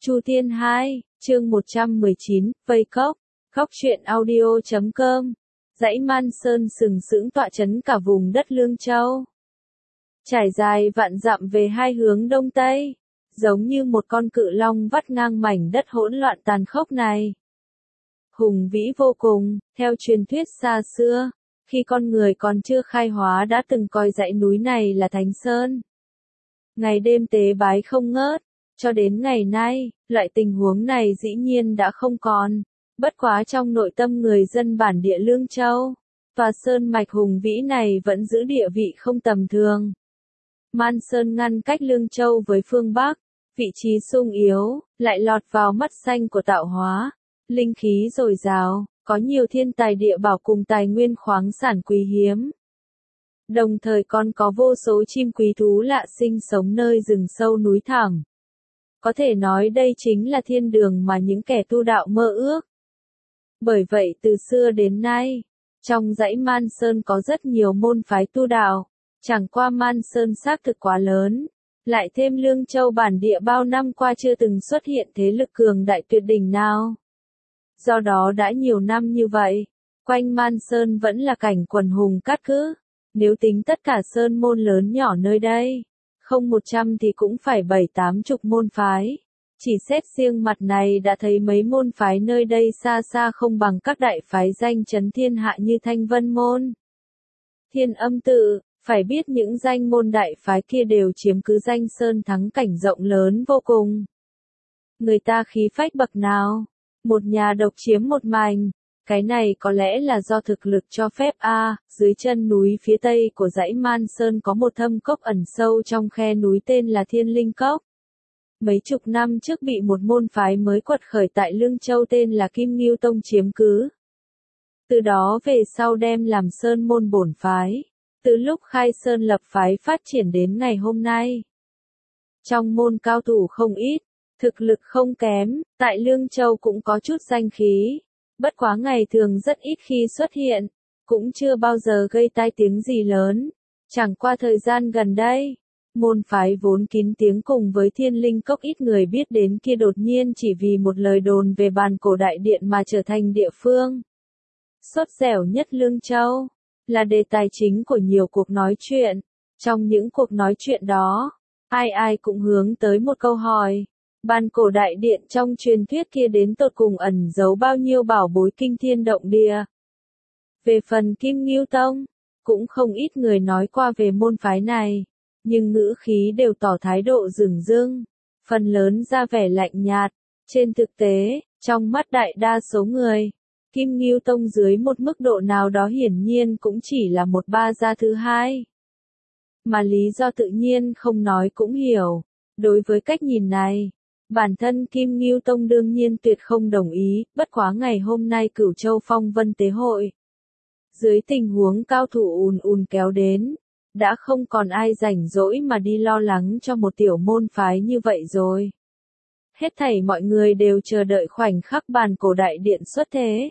Chu Thiên 2, chương 119, Vây Cốc, Cốc truyện audio.com. Dãy Man Sơn sừng sững tọa trấn cả vùng đất Lương Châu. Trải dài vạn dặm về hai hướng đông tây, giống như một con cự long vắt ngang mảnh đất hỗn loạn tàn khốc này. Hùng vĩ vô cùng, theo truyền thuyết xa xưa, khi con người còn chưa khai hóa đã từng coi dãy núi này là Thánh Sơn. Ngày đêm tế bái không ngớt, cho đến ngày nay, loại tình huống này dĩ nhiên đã không còn. Bất quá trong nội tâm người dân bản địa Lương Châu, tòa sơn mạch hùng vĩ này vẫn giữ địa vị không tầm thường. Man Sơn ngăn cách Lương Châu với phương Bắc, vị trí sung yếu, lại lọt vào mắt xanh của tạo hóa, linh khí dồi dào, có nhiều thiên tài địa bảo cùng tài nguyên khoáng sản quý hiếm. Đồng thời còn có vô số chim quý thú lạ sinh sống nơi rừng sâu núi thẳm. Có thể nói đây chính là thiên đường mà những kẻ tu đạo mơ ước. Bởi vậy từ xưa đến nay, trong dãy Man Sơn có rất nhiều môn phái tu đạo, chẳng qua Man Sơn xác thực quá lớn, lại thêm Lương Châu bản địa bao năm qua chưa từng xuất hiện thế lực cường đại tuyệt đỉnh nào. Do đó đã nhiều năm như vậy, quanh Man Sơn vẫn là cảnh quần hùng cát cứ, nếu tính tất cả sơn môn lớn nhỏ nơi đây, không 100 thì cũng phải 7-80 môn phái. Chỉ xét riêng mặt này đã thấy mấy môn phái nơi đây xa xa không bằng các đại phái danh chấn thiên hạ như Thanh Vân Môn, Thiên Âm Tự. Phải biết những danh môn đại phái kia đều chiếm cứ danh sơn thắng cảnh rộng lớn vô cùng. Người ta khí phách bậc nào, một nhà độc chiếm một mảnh. Cái này có lẽ là do thực lực cho phép dưới chân núi phía tây của dãy Man Sơn có một thâm cốc ẩn sâu trong khe núi tên là Thiên Linh Cốc. Mấy chục năm trước bị một môn phái mới quật khởi tại Lương Châu tên là Kim Ngưu Tông chiếm cứ. Từ đó về sau đem làm sơn môn bổn phái. Từ lúc khai sơn lập phái phát triển đến ngày hôm nay. Trong môn cao thủ không ít, thực lực không kém, tại Lương Châu cũng có chút danh khí. Bất quá ngày thường rất ít khi xuất hiện, cũng chưa bao giờ gây tai tiếng gì lớn. Chẳng qua thời gian gần đây, môn phái vốn kín tiếng cùng với Thiên Linh Cốc ít người biết đến kia đột nhiên chỉ vì một lời đồn về bàn cổ đại điện mà trở thành địa phương sốt dẻo nhất Lương Châu, là đề tài chính của nhiều cuộc nói chuyện. Trong những cuộc nói chuyện đó, ai ai cũng hướng tới một câu hỏi. Bàn cổ đại điện trong truyền thuyết kia đến tột cùng ẩn giấu bao nhiêu bảo bối kinh thiên động địa. Về phần Kim Ngưu Tông, cũng không ít người nói qua về môn phái này, nhưng ngữ khí đều tỏ thái độ dửng dưng, phần lớn ra vẻ lạnh nhạt. Trên thực tế, trong mắt đại đa số người, Kim Ngưu Tông dưới một mức độ nào đó hiển nhiên cũng chỉ là một ba gia thứ hai. Mà lý do tự nhiên không nói cũng hiểu. Đối với cách nhìn này, bản thân Kim Ngưu Tông đương nhiên tuyệt không đồng ý, bất quá ngày hôm nay Cửu Châu Phong Vân Tế Hội. Dưới tình huống cao thủ ùn kéo đến, đã không còn ai rảnh rỗi mà đi lo lắng cho một tiểu môn phái như vậy rồi. Hết thảy mọi người đều chờ đợi khoảnh khắc bàn cổ đại điện xuất thế.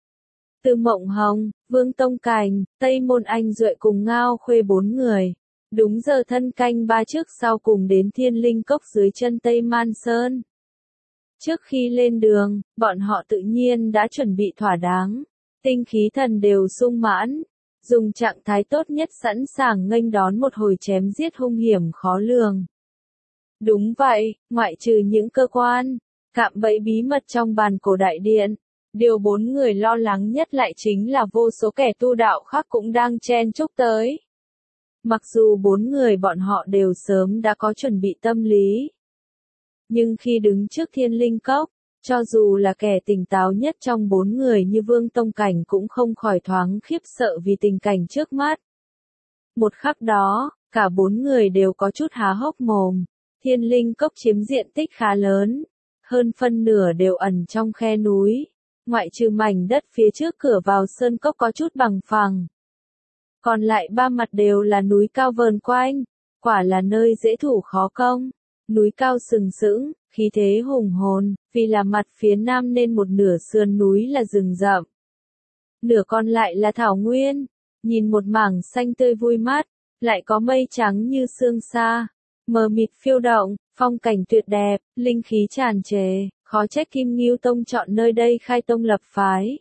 Từ Mộng Hồng, Vương Tông Cành, Tây Môn Anh Duệ cùng Ngao Khuê 4 người. Đúng giờ thân canh 3 trước sau cùng đến Thiên Linh Cốc dưới chân Tây Man Sơn. Trước khi lên đường, bọn họ tự nhiên đã chuẩn bị thỏa đáng. Tinh khí thần đều sung mãn. Dùng trạng thái tốt nhất sẵn sàng nghênh đón một hồi chém giết hung hiểm khó lường. Đúng vậy, ngoại trừ những cơ quan, cạm bẫy bí mật trong bàn cổ đại điện. Điều 4 người lo lắng nhất lại chính là vô số kẻ tu đạo khác cũng đang chen chúc tới. Mặc dù 4 người bọn họ đều sớm đã có chuẩn bị tâm lý. Nhưng khi đứng trước Thiên Linh Cốc, cho dù là kẻ tỉnh táo nhất trong 4 người như Vương Tông Cảnh cũng không khỏi thoáng khiếp sợ vì tình cảnh trước mắt. Một khắc đó, cả 4 người đều có chút há hốc mồm. Thiên Linh Cốc chiếm diện tích khá lớn, hơn phân nửa đều ẩn trong khe núi. Ngoại trừ mảnh đất phía trước cửa vào sơn cốc có chút bằng phẳng. Còn lại ba mặt đều là núi cao vờn quanh, quả là nơi dễ thủ khó công. Núi cao sừng sững, khí thế hùng hồn, vì là mặt phía nam nên một nửa sườn núi là rừng rậm. Nửa còn lại là thảo nguyên, nhìn một mảng xanh tươi vui mát, lại có mây trắng như sương sa. mờ mịt phiêu động, phong cảnh tuyệt đẹp, linh khí tràn trề, khó trách Kim Ngưu Tông chọn nơi đây khai tông lập phái.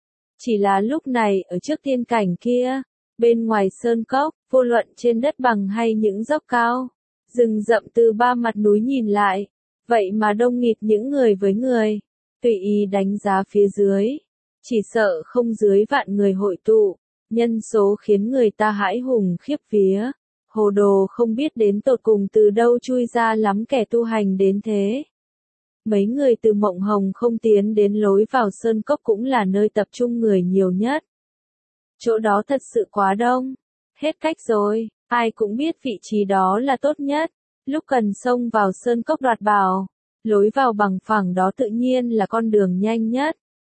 Chỉ là lúc này ở trước thiên cảnh kia, bên ngoài sơn cốc, vô luận trên đất bằng hay những dốc cao, rừng rậm từ ba mặt núi nhìn lại, vậy mà đông nghịt những người với người, tùy ý đánh giá phía dưới, chỉ sợ không dưới vạn người hội tụ, nhân số khiến người ta hãi hùng khiếp vía, hồ đồ không biết đến tột cùng từ đâu chui ra lắm kẻ tu hành đến thế. Mấy người từ Mộng Hồng không tiến đến lối vào sơn cốc cũng là nơi tập trung người nhiều nhất. Chỗ đó thật sự quá đông. Hết cách rồi, ai cũng biết vị trí đó là tốt nhất. Lúc cần xông vào sơn cốc đoạt bảo, lối vào bằng phẳng đó tự nhiên là con đường nhanh nhất,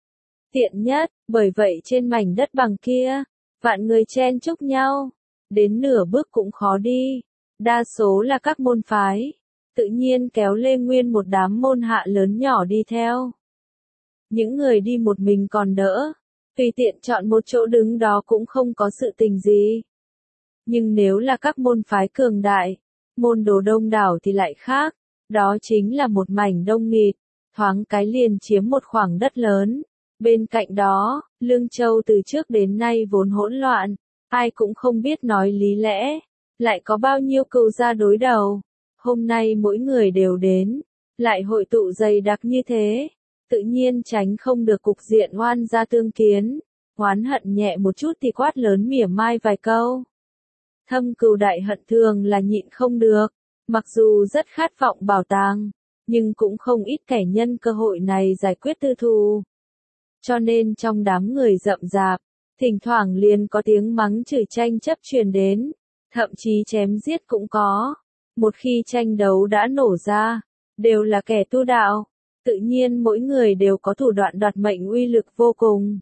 tiện nhất, bởi vậy trên mảnh đất bằng kia, vạn người chen chúc nhau, đến nửa bước cũng khó đi. Đa số là các môn phái, tự nhiên kéo lê nguyên một đám môn hạ lớn nhỏ đi theo. Những người đi một mình còn đỡ, tùy tiện chọn một chỗ đứng đó cũng không có sự tình gì. Nhưng nếu là các môn phái cường đại, môn đồ đông đảo thì lại khác, đó chính là một mảnh đông nghịt, thoáng cái liền chiếm một khoảng đất lớn. Bên cạnh đó, Lương Châu từ trước đến nay vốn hỗn loạn, ai cũng không biết nói lý lẽ, lại có bao nhiêu cừu gia đối đầu. Hôm nay mỗi người đều đến, lại hội tụ dày đặc như thế, tự nhiên tránh không được cục diện oan gia tương kiến, oán hận nhẹ một chút thì quát lớn mỉa mai vài câu. Thâm cừu đại hận thường là nhịn không được, mặc dù rất khát vọng bảo tàng, nhưng cũng không ít kẻ nhân cơ hội này giải quyết tư thù. Cho nên trong đám người rậm rạp, thỉnh thoảng liền có tiếng mắng chửi tranh chấp truyền đến, thậm chí chém giết cũng có. Một khi tranh đấu đã nổ ra, đều là kẻ tu đạo, tự nhiên mỗi người đều có thủ đoạn đoạt mệnh uy lực vô cùng.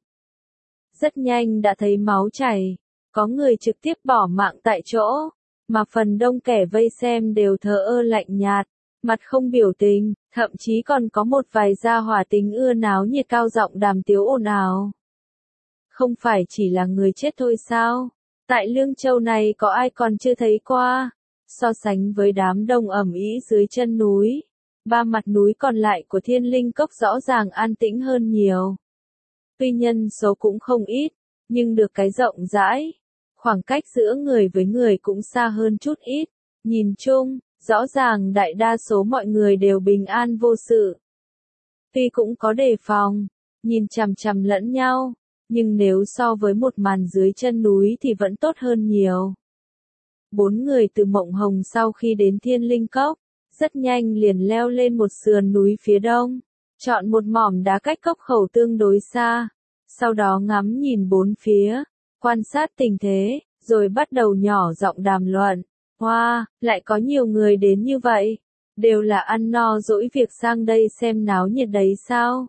Rất nhanh đã thấy máu chảy, có người trực tiếp bỏ mạng tại chỗ, mà phần đông kẻ vây xem đều thờ ơ lạnh nhạt, mặt không biểu tình, thậm chí còn có một vài gia hỏa tính ưa náo nhiệt cao giọng đàm tiếu ồn ào. Không phải chỉ là người chết thôi sao? Tại Lương Châu này có ai còn chưa thấy qua? So sánh với đám đông ầm ĩ dưới chân núi, ba mặt núi còn lại của Thiên Linh Cốc rõ ràng an tĩnh hơn nhiều. Tuy nhân số cũng không ít, nhưng được cái rộng rãi, khoảng cách giữa người với người cũng xa hơn chút ít. Nhìn chung, rõ ràng đại đa số mọi người đều bình an vô sự. Tuy cũng có đề phòng, nhìn chằm chằm lẫn nhau, nhưng nếu so với một màn dưới chân núi thì vẫn tốt hơn nhiều. 4 người từ Mộng Hồng sau khi đến Thiên Linh Cốc, rất nhanh liền leo lên một sườn núi phía đông, chọn một mỏm đá cách cốc khẩu tương đối xa, sau đó ngắm nhìn bốn phía, quan sát tình thế, rồi bắt đầu nhỏ giọng đàm luận. Wow, lại có nhiều người đến như vậy, đều là ăn no dỗi việc sang đây xem náo nhiệt đấy sao?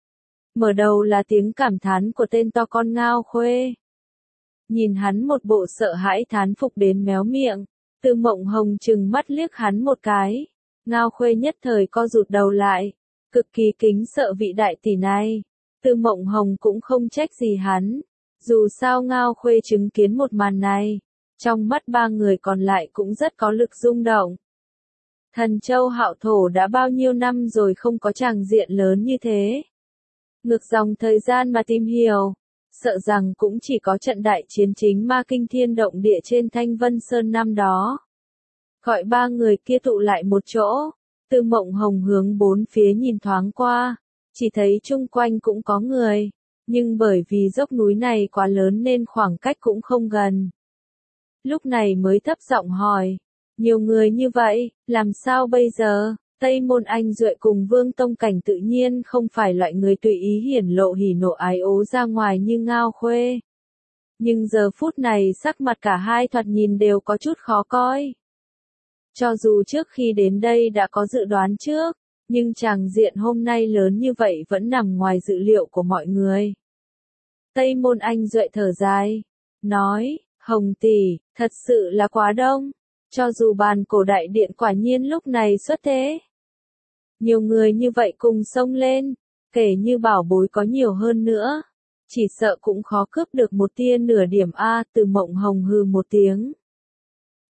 Mở đầu là tiếng cảm thán của tên to con Ngao Khuê. Nhìn hắn một bộ sợ hãi thán phục đến méo miệng, Từ Mộng Hồng trừng mắt liếc hắn một cái, Ngao Khuê nhất thời co rụt đầu lại, cực kỳ kính sợ vị đại tỷ này. Từ Mộng Hồng cũng không trách gì hắn, dù sao Ngao Khuê chứng kiến một màn này, trong mắt ba người còn lại cũng rất có lực rung động. Thần Châu Hạo Thổ đã bao nhiêu năm rồi không có tràng diện lớn như thế. Ngược dòng thời gian mà tìm hiểu, sợ rằng cũng chỉ có trận đại chiến chính ma kinh thiên động địa trên Thanh Vân Sơn năm đó. Gọi ba người kia tụ lại một chỗ, Từ Mộng Hồng hướng bốn phía nhìn thoáng qua, chỉ thấy chung quanh cũng có người, nhưng bởi vì dốc núi này quá lớn nên khoảng cách cũng không gần. Lúc này mới thấp giọng hỏi, nhiều người như vậy, làm sao bây giờ? Tây Môn Anh Duệ cùng Vương Tông Cảnh tự nhiên không phải loại người tùy ý hiển lộ hỉ nộ ái ố ra ngoài như Ngao Khuê. Nhưng giờ phút này sắc mặt cả hai thoạt nhìn đều có chút khó coi. Cho dù trước khi đến đây đã có dự đoán trước, nhưng tràng diện hôm nay lớn như vậy vẫn nằm ngoài dự liệu của mọi người. Tây Môn Anh Duệ thở dài, nói, Hồng tỷ, thật sự là quá đông, cho dù bàn cổ đại điện quả nhiên lúc này xuất thế. Nhiều người như vậy cùng xông lên, kể như bảo bối có nhiều hơn nữa, chỉ sợ cũng khó cướp được một tia nửa điểm a. Từ Mộng Hồng hừ một tiếng.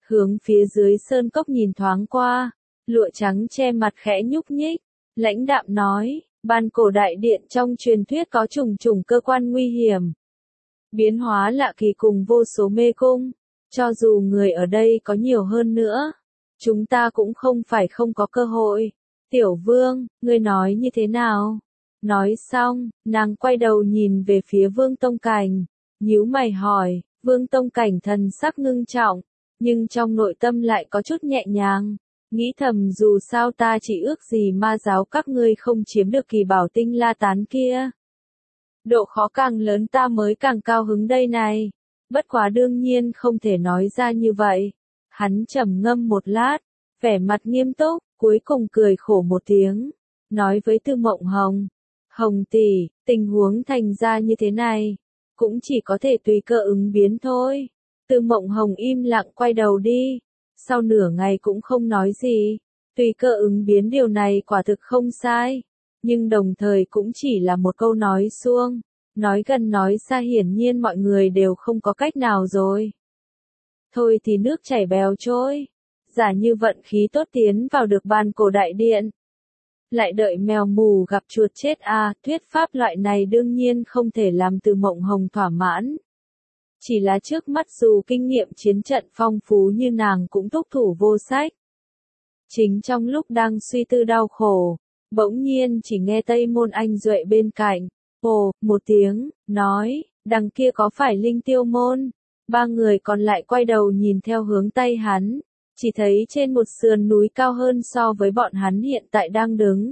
hướng phía dưới sơn cốc nhìn thoáng qua, lụa trắng che mặt khẽ nhúc nhích, lãnh đạm nói, ban cổ đại điện trong truyền thuyết có trùng trùng cơ quan nguy hiểm. Biến hóa lạ kỳ cùng vô số mê cung, cho dù người ở đây có nhiều hơn nữa, chúng ta cũng không phải không có cơ hội. Tiểu Vương, ngươi nói như thế nào? Nói xong, nàng quay đầu nhìn về phía Vương Tông Cảnh, nhíu mày hỏi, Vương Tông Cảnh thần sắc ngưng trọng, nhưng trong nội tâm lại có chút nhẹ nhàng, nghĩ thầm dù sao ta chỉ ước gì ma giáo các ngươi không chiếm được kỳ bảo tinh la tán kia. Độ khó càng lớn ta mới càng cao hứng đây này, bất quá đương nhiên không thể nói ra như vậy. Hắn trầm ngâm một lát, vẻ mặt nghiêm túc, cuối cùng cười khổ một tiếng, nói với Tư Mộng Hồng, Hồng tỷ, tình huống thành ra như thế này, cũng chỉ có thể tùy cơ ứng biến thôi. Tư Mộng Hồng im lặng quay đầu đi, sau nửa ngày cũng không nói gì, tùy cơ ứng biến điều này quả thực không sai, nhưng đồng thời cũng chỉ là một câu nói suông, nói gần nói xa hiển nhiên mọi người đều không có cách nào rồi. Thôi thì nước chảy bèo trôi, giả như vận khí tốt tiến vào được ban cổ đại điện. Lại đợi mèo mù gặp chuột chết à, thuyết pháp loại này đương nhiên không thể làm Từ Mộng Hồng thỏa mãn. Chỉ là trước mắt dù kinh nghiệm chiến trận phong phú như nàng cũng thúc thủ vô sách. Chính trong lúc đang suy tư đau khổ, bỗng nhiên chỉ nghe Tây Môn Anh Duệ bên cạnh, ồ, một tiếng, nói, đằng kia có phải Linh Tiêu Môn? Ba người còn lại quay đầu nhìn theo hướng tay hắn, chỉ thấy trên một sườn núi cao hơn so với bọn hắn hiện tại đang đứng.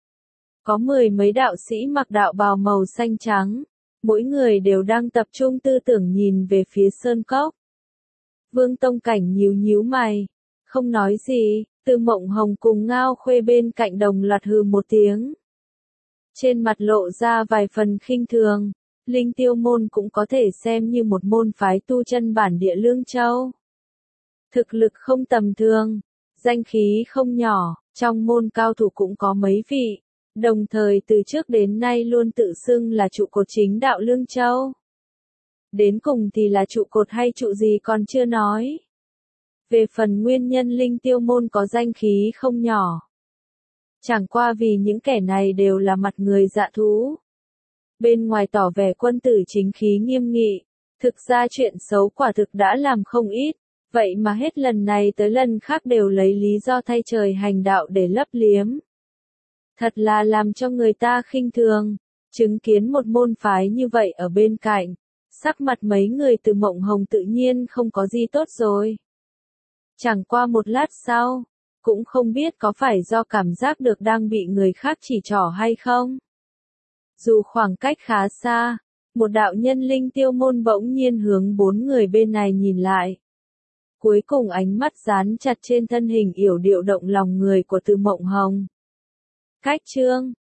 Có 10 mấy đạo sĩ mặc đạo bào màu xanh trắng, mỗi người đều đang tập trung tư tưởng nhìn về phía sơn cốc. Vương Tông Cảnh nhíu nhíu mày, không nói gì, Tư Mộng Hồng cùng Ngao Khuê bên cạnh đồng loạt hừ một tiếng. Trên mặt lộ ra vài phần khinh thường, Linh Tiêu Môn cũng có thể xem như một môn phái tu chân bản địa Lương Châu. Thực lực không tầm thường, danh khí không nhỏ, trong môn cao thủ cũng có mấy vị, đồng thời từ trước đến nay luôn tự xưng là trụ cột chính đạo Lương Châu. Đến cùng thì là trụ cột hay trụ gì còn chưa nói. Về phần nguyên nhân Linh Tiêu Môn có danh khí không nhỏ, chẳng qua vì những kẻ này đều là mặt người dạ thú. Bên ngoài tỏ vẻ quân tử chính khí nghiêm nghị, thực ra chuyện xấu quả thực đã làm không ít, vậy mà hết lần này tới lần khác đều lấy lý do thay trời hành đạo để lấp liếm. Thật là làm cho người ta khinh thường, chứng kiến một môn phái như vậy ở bên cạnh, sắc mặt mấy người Từ Mộng Hồng tự nhiên không có gì tốt rồi. Chẳng qua một lát sau, cũng không biết có phải do cảm giác được đang bị người khác chỉ trỏ hay không. Dù khoảng cách khá xa, một đạo nhân Linh Tiêu Môn bỗng nhiên hướng 4 người bên này nhìn lại. Cuối cùng ánh mắt dán chặt trên thân hình yểu điệu động lòng người của Từ Mộng Hồng. Cách chương